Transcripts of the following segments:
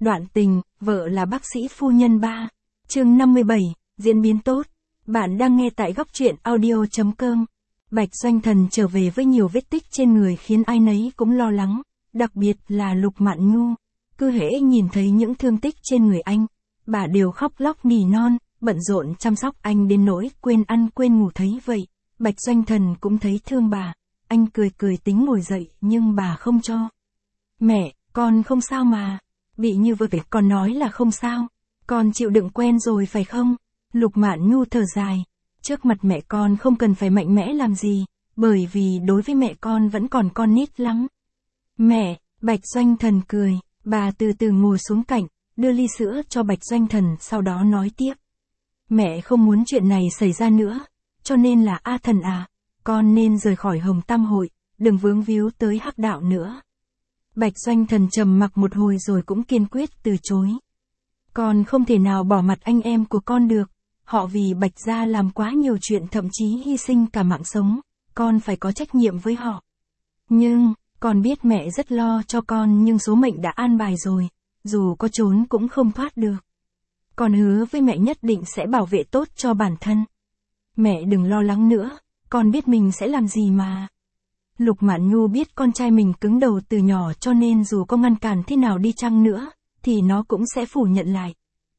Đoạn tình, vợ là bác sĩ phu nhân 3. Chương 57, diễn biến tốt. Bạn đang nghe tại góc truyện audio.com. Bạch Doanh Thần trở về với nhiều vết tích trên người khiến ai nấy cũng lo lắng, đặc biệt là Lục Mạn Nhu. Cứ hễ nhìn thấy những thương tích trên người anh, bà đều khóc lóc nỉ non, bận rộn chăm sóc anh đến nỗi quên ăn quên ngủ. Thấy vậy, Bạch Doanh Thần cũng thấy thương bà. Anh cười cười tính ngồi dậy nhưng bà không cho. Mẹ, con không sao mà. Bị như vậy con nói là không sao. Con chịu đựng quen rồi phải không? Lục Mạn Nhu thở dài. Trước mặt mẹ con không cần phải mạnh mẽ làm gì, bởi vì đối với mẹ con vẫn còn con nít lắm. Mẹ, Bạch Doanh Thần cười, bà từ từ ngồi xuống cạnh, đưa ly sữa cho Bạch Doanh Thần sau đó nói tiếp. Mẹ không muốn chuyện này xảy ra nữa, cho nên là A Thần à, con nên rời khỏi Hồng Tam Hội, đừng vướng víu tới Hắc Đạo nữa. Bạch Doanh Thần trầm mặc một hồi rồi cũng kiên quyết từ chối. Con không thể nào bỏ mặt anh em của con được, họ vì Bạch gia làm quá nhiều chuyện thậm chí hy sinh cả mạng sống, con phải có trách nhiệm với họ. Nhưng, con biết mẹ rất lo cho con nhưng số mệnh đã an bài rồi, dù có trốn cũng không thoát được. Con hứa với mẹ nhất định sẽ bảo vệ tốt cho bản thân. Mẹ đừng lo lắng nữa, con biết mình sẽ làm gì mà. Lục Mạn Nhu biết con trai mình cứng đầu từ nhỏ cho nên dù có ngăn cản thế nào đi chăng nữa, thì nó cũng sẽ phủ nhận lại.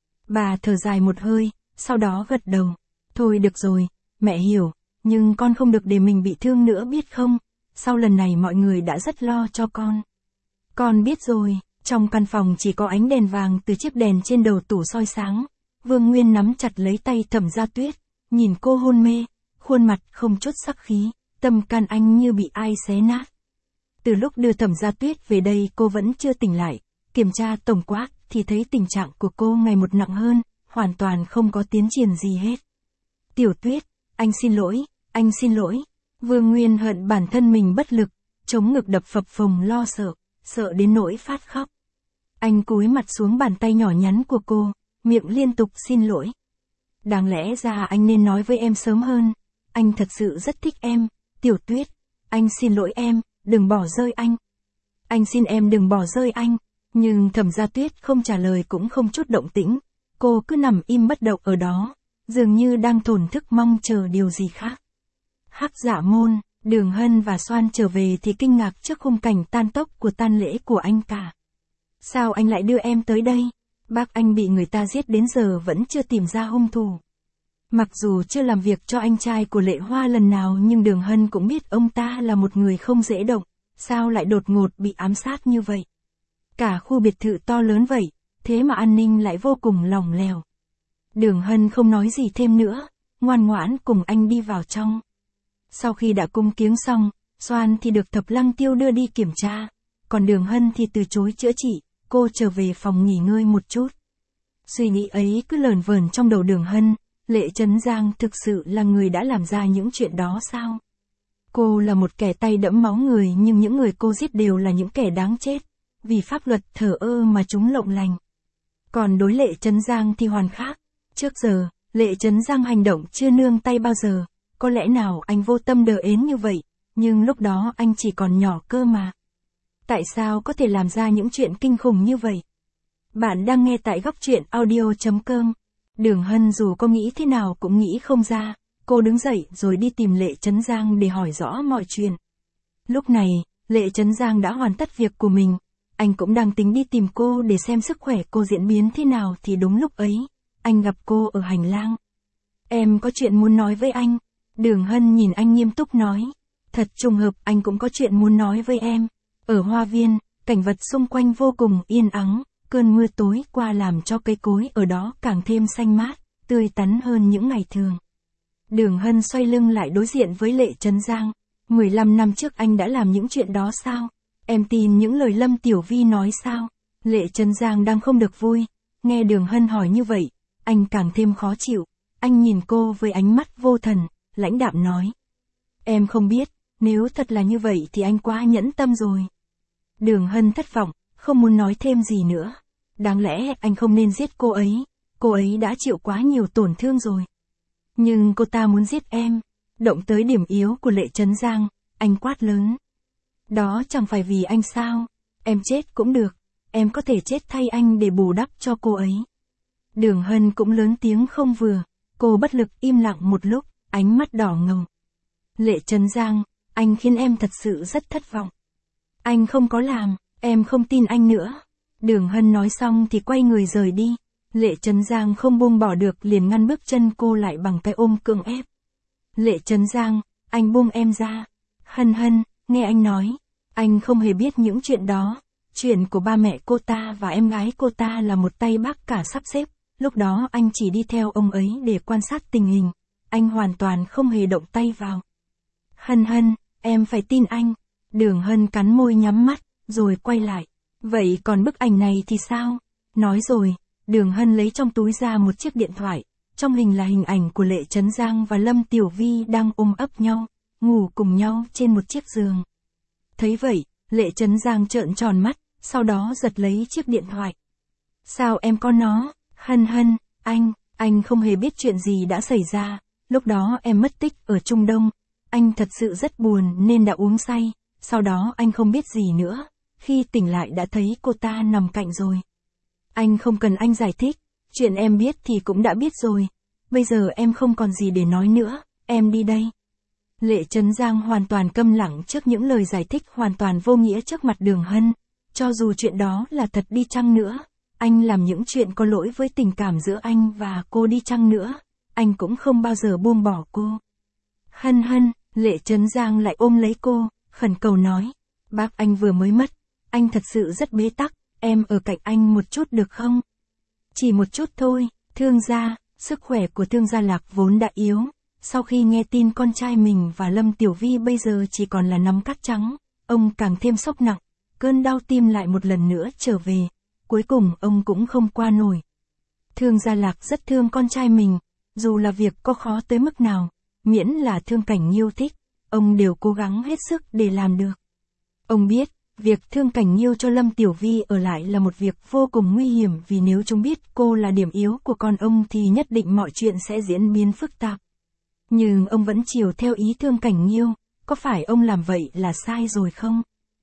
Bà thở dài một hơi, sau đó gật đầu. Thôi được rồi, mẹ hiểu, nhưng con không được để mình bị thương nữa biết không? Sau lần này mọi người đã rất lo cho con. Con biết rồi, trong căn phòng chỉ có ánh đèn vàng từ chiếc đèn trên đầu tủ soi sáng. Vương Nguyên nắm chặt lấy tay Thẩm Gia Tuyết, nhìn cô hôn mê, khuôn mặt không chút sắc khí, tâm can anh như bị ai xé nát. Từ lúc đưa Thẩm Gia Tuyết về đây cô vẫn chưa tỉnh lại, kiểm tra tổng quát thì thấy tình trạng của cô ngày một nặng hơn, hoàn toàn không có tiến triển gì hết. Tiểu Tuyết, anh xin lỗi, anh xin lỗi. Vương Nguyên hận bản thân mình bất lực, chống ngực đập phập phồng lo sợ, sợ đến nỗi phát khóc. Anh cúi mặt xuống bàn tay nhỏ nhắn của cô, miệng liên tục xin lỗi. Đáng lẽ ra anh nên nói với em sớm hơn, anh thật sự rất thích em, Tiểu Tuyết, anh xin lỗi em, đừng bỏ rơi anh. Anh xin em đừng bỏ rơi anh, nhưng Thẩm Gia Tuyết không trả lời cũng không chút động tĩnh, cô cứ nằm im bất động ở đó, dường như đang thổn thức mong chờ điều gì khác. Hắc Dạ Môn, Đường Hân và Soan trở về thì kinh ngạc trước khung cảnh tan tốc của tang lễ của anh cả. Sao anh lại đưa em tới đây? Bác anh bị người ta giết đến giờ vẫn chưa tìm ra hung thủ. Mặc dù chưa làm việc cho anh trai của Lệ Hoa lần nào nhưng Đường Hân cũng biết ông ta là một người không dễ động, sao lại đột ngột bị ám sát như vậy. Cả khu biệt thự to lớn vậy, thế mà an ninh lại vô cùng lỏng lẻo. Đường Hân không nói gì thêm nữa, ngoan ngoãn cùng anh đi vào trong. Sau khi đã cúng kiếng xong, Soan thì được Thập Lăng Tiêu đưa đi kiểm tra, còn Đường Hân thì từ chối chữa trị, cô trở về phòng nghỉ ngơi một chút. Suy nghĩ ấy cứ lờn vờn trong đầu Đường Hân, Lệ Chấn Giang thực sự là người đã làm ra những chuyện đó sao? Cô là một kẻ tay đẫm máu người nhưng những người cô giết đều là những kẻ đáng chết, vì pháp luật thờ ơ mà chúng lộng lành. Còn đối Lệ Chấn Giang thì hoàn khác, trước giờ, Lệ Chấn Giang hành động chưa nương tay bao giờ, có lẽ nào anh vô tâm đờ ến như vậy, nhưng lúc đó anh chỉ còn nhỏ cơ mà. Tại sao có thể làm ra những chuyện kinh khủng như vậy? Bạn đang nghe tại góc truyện audio.com. Đường Hân dù có nghĩ thế nào cũng nghĩ không ra, cô đứng dậy rồi đi tìm Lệ Chấn Giang để hỏi rõ mọi chuyện. Lúc này, Lệ Chấn Giang đã hoàn tất việc của mình, anh cũng đang tính đi tìm cô để xem sức khỏe cô diễn biến thế nào thì đúng lúc ấy, anh gặp cô ở hành lang. Em có chuyện muốn nói với anh. Đường Hân nhìn anh nghiêm túc nói. Thật trùng hợp anh cũng có chuyện muốn nói với em. Ở hoa viên, cảnh vật xung quanh vô cùng yên ắng, cơn mưa tối qua làm cho cây cối ở đó càng thêm xanh mát, tươi tắn hơn những ngày thường. Đường Hân xoay lưng lại đối diện với Lệ Chấn Giang. 15 năm trước anh đã làm những chuyện đó sao? Em tin những lời Lâm Tiểu Vi nói sao? Lệ Chấn Giang đang không được vui, nghe Đường Hân hỏi như vậy, anh càng thêm khó chịu. Anh nhìn cô với ánh mắt vô thần, lãnh đạm nói. Em không biết, nếu thật là như vậy thì anh quá nhẫn tâm rồi. Đường Hân thất vọng, không muốn nói thêm gì nữa. Đáng lẽ anh không nên giết cô ấy đã chịu quá nhiều tổn thương rồi. Nhưng cô ta muốn giết em, động tới điểm yếu của Lệ Chấn Giang, anh quát lớn. Đó chẳng phải vì anh sao, em chết cũng được, em có thể chết thay anh để bù đắp cho cô ấy. Đường Hân cũng lớn tiếng không vừa, cô bất lực im lặng một lúc, ánh mắt đỏ ngầu. Lệ Trấn Giang, anh khiến em thật sự rất thất vọng. Anh không có làm, em không tin anh nữa. Đường Hân nói xong thì quay người rời đi. Lệ Trấn Giang không buông bỏ được liền ngăn bước chân cô lại bằng cái ôm cưỡng ép. Lệ Trấn Giang, anh buông em ra. Hân Hân, nghe anh nói, anh không hề biết những chuyện đó. Chuyện của ba mẹ cô ta và em gái cô ta là một tay bác cả sắp xếp. Lúc đó anh chỉ đi theo ông ấy để quan sát tình hình. Anh hoàn toàn không hề động tay vào. Hân Hân, em phải tin anh. Đường Hân cắn môi nhắm mắt, rồi quay lại. Vậy còn bức ảnh này thì sao? Nói rồi, Đường Hân lấy trong túi ra một chiếc điện thoại. Trong hình là hình ảnh của Lệ Trấn Giang và Lâm Tiểu Vi đang ôm ấp nhau, ngủ cùng nhau trên một chiếc giường. Thấy vậy, Lệ Trấn Giang trợn tròn mắt, sau đó giật lấy chiếc điện thoại. Sao em có nó? Hân Hân, anh không hề biết chuyện gì đã xảy ra. Lúc đó em mất tích ở Trung Đông. Anh thật sự rất buồn nên đã uống say. Sau đó anh không biết gì nữa. Khi tỉnh lại đã thấy cô ta nằm cạnh rồi. Anh không cần anh giải thích. Chuyện em biết thì cũng đã biết rồi. Bây giờ em không còn gì để nói nữa. Em đi đây. Lệ Trấn Giang hoàn toàn câm lặng trước những lời giải thích hoàn toàn vô nghĩa trước mặt Đường Hân. Cho dù chuyện đó là thật đi chăng nữa, anh làm những chuyện có lỗi với tình cảm giữa anh và cô đi chăng nữa, anh cũng không bao giờ buông bỏ cô. Hân Hân, Lệ Trấn Giang lại ôm lấy cô, khẩn cầu nói, bác anh vừa mới mất, anh thật sự rất bế tắc, em ở cạnh anh một chút được không? Chỉ một chút thôi. Thương gia, sức khỏe của Thương Gia Lạc vốn đã yếu, sau khi nghe tin con trai mình và Lâm Tiểu Vi bây giờ chỉ còn là nắm cát trắng, ông càng thêm sốc nặng, cơn đau tim lại một lần nữa trở về, cuối cùng ông cũng không qua nổi. Thương Gia Lạc rất thương con trai mình, dù là việc có khó tới mức nào, miễn là Thương Cảnh Nhiêu thích, ông đều cố gắng hết sức để làm được. Ông biết, việc Thương Cảnh Nhiêu cho Lâm Tiểu Vi ở lại là một việc vô cùng nguy hiểm vì nếu chúng biết cô là điểm yếu của con ông thì nhất định mọi chuyện sẽ diễn biến phức tạp. Nhưng ông vẫn chiều theo ý Thương Cảnh Nhiêu, có phải ông làm vậy là sai rồi không?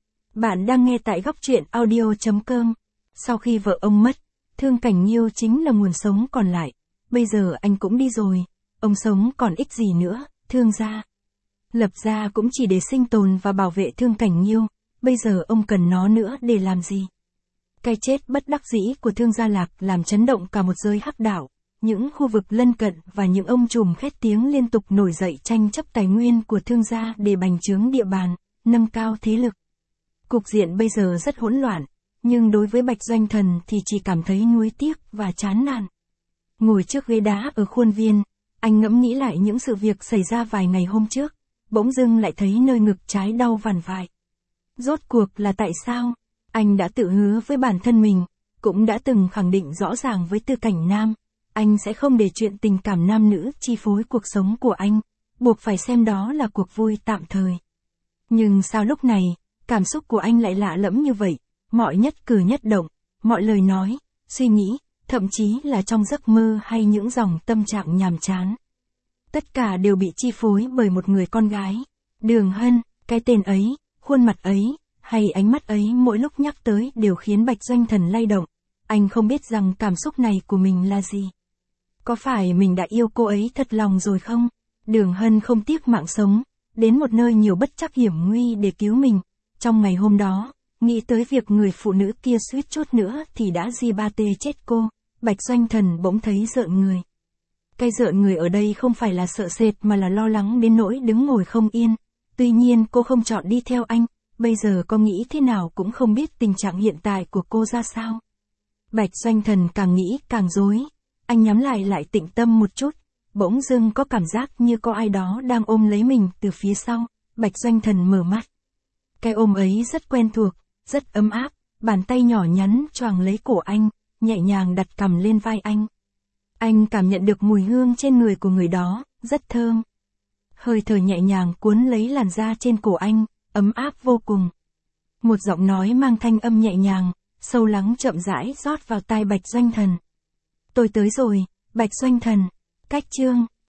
Bạn đang nghe tại góc truyện audio.com. Sau khi vợ ông mất, Thương Cảnh Nhiêu chính là nguồn sống còn lại. Bây giờ anh cũng đi rồi, ông sống còn ích gì nữa, Thương gia. Lập gia cũng chỉ để sinh tồn và bảo vệ Thương Cảnh Nhiêu, bây giờ ông cần nó nữa để làm gì? Cái chết bất đắc dĩ của Thương Gia Lạc làm chấn động cả một giới hắc đạo. Những khu vực lân cận và những ông trùm khét tiếng liên tục nổi dậy tranh chấp tài nguyên của Thương gia để bành trướng địa bàn, nâng cao thế lực. Cục diện bây giờ rất hỗn loạn, nhưng đối với Bạch Doanh Thần thì chỉ cảm thấy nuối tiếc và chán nản. Ngồi trước ghế đá ở khuôn viên, anh ngẫm nghĩ lại những sự việc xảy ra vài ngày hôm trước, bỗng dưng lại thấy nơi ngực trái đau vằn vại. Rốt cuộc là tại sao? Anh đã tự hứa với bản thân mình, cũng đã từng khẳng định rõ ràng với Tư Cảnh Nam, anh sẽ không để chuyện tình cảm nam nữ chi phối cuộc sống của anh, buộc phải xem đó là cuộc vui tạm thời. Nhưng sao lúc này, cảm xúc của anh lại lạ lẫm như vậy, mọi nhất cử nhất động, mọi lời nói, suy nghĩ, thậm chí là trong giấc mơ hay những dòng tâm trạng nhàm chán. Tất cả đều bị chi phối bởi một người con gái. Đường Hân, cái tên ấy, khuôn mặt ấy, hay ánh mắt ấy mỗi lúc nhắc tới đều khiến Bạch Doanh Thần lay động. Anh không biết rằng cảm xúc này của mình là gì. Có phải mình đã yêu cô ấy thật lòng rồi không? Đường Hân không tiếc mạng sống, đến một nơi nhiều bất trắc hiểm nguy để cứu mình. Trong ngày hôm đó, nghĩ tới việc người phụ nữ kia suýt chút nữa thì đã ba tê chết cô, Bạch Doanh Thần bỗng thấy rợn người. Cái rợn người ở đây không phải là sợ sệt mà là lo lắng đến nỗi đứng ngồi không yên. Tuy nhiên cô không chọn đi theo anh, bây giờ có nghĩ thế nào cũng không biết tình trạng hiện tại của cô ra sao. Bạch Doanh Thần càng nghĩ càng rối, anh nhắm lại tĩnh tâm một chút, bỗng dưng có cảm giác như có ai đó đang ôm lấy mình từ phía sau, Bạch Doanh Thần mở mắt. Cái ôm ấy rất quen thuộc, rất ấm áp, bàn tay nhỏ nhắn choàng lấy cổ anh, nhẹ nhàng đặt cằm lên vai anh. Anh cảm nhận được mùi hương trên người của người đó, rất thơm. Hơi thở nhẹ nhàng cuốn lấy làn da trên cổ anh, ấm áp vô cùng. Một giọng nói mang thanh âm nhẹ nhàng, sâu lắng chậm rãi rót vào tai Bạch Doanh Thần. Tôi tới rồi, Bạch Doanh Thần. Cách chương